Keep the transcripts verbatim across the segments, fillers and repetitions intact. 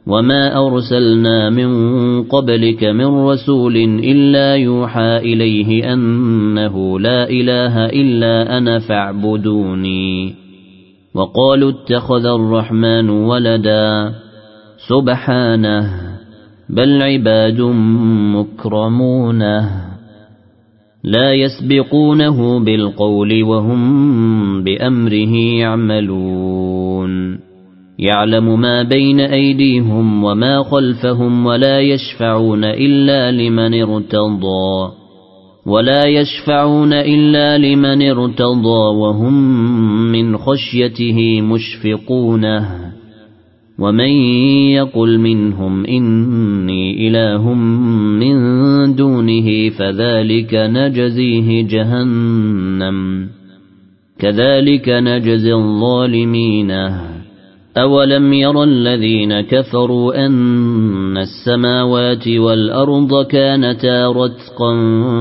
وما أرسلنا من قبلك من رسول إلا يوحى إليه أنه لا إله إلا أنا فاعبدوني وقالوا اتخذ الرحمن ولدا سبحانه بل عباد مكرمون لا يسبقونه بالقول وهم بأمره يعملون يعلم ما بين أيديهم وما خلفهم ولا يشفعون إلا لمن ارتضى ولا يشفعون إلا لمن ارتضى وهم من خشيته مشفقون ومن يقل منهم إني إله من دونه فذلك نجزيه جهنم كذلك نجزي الظالمين أولم ير الذين كفروا أن السماوات والأرض كانتا رتقا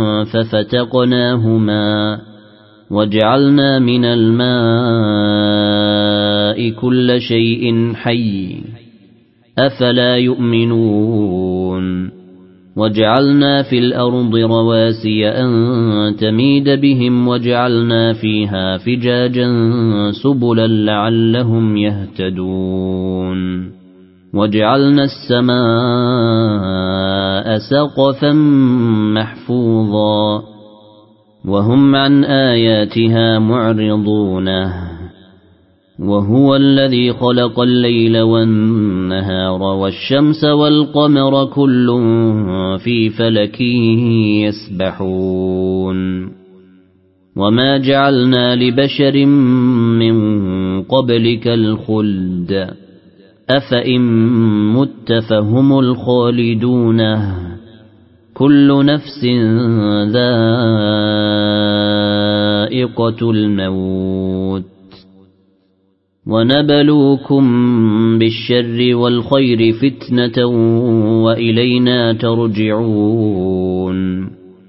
ففتقناهما وجعلنا من الماء كل شيء حي أفلا يؤمنون وجعلنا في الأرض رواسي أن تميد بهم وجعلنا فيها فجاجا سبلا لعلهم يهتدون وجعلنا السماء سقفا محفوظا وهم عن آياتها معرضون وهو الذي خلق الليل والنهار والشمس والقمر كل في فلك يسبحون وما جعلنا لبشر من قبلك الخلد أفإن مت فهم الخالدون كل نفس ذائقة الموت ونبلوكم بالشر والخير فتنة وإلينا ترجعون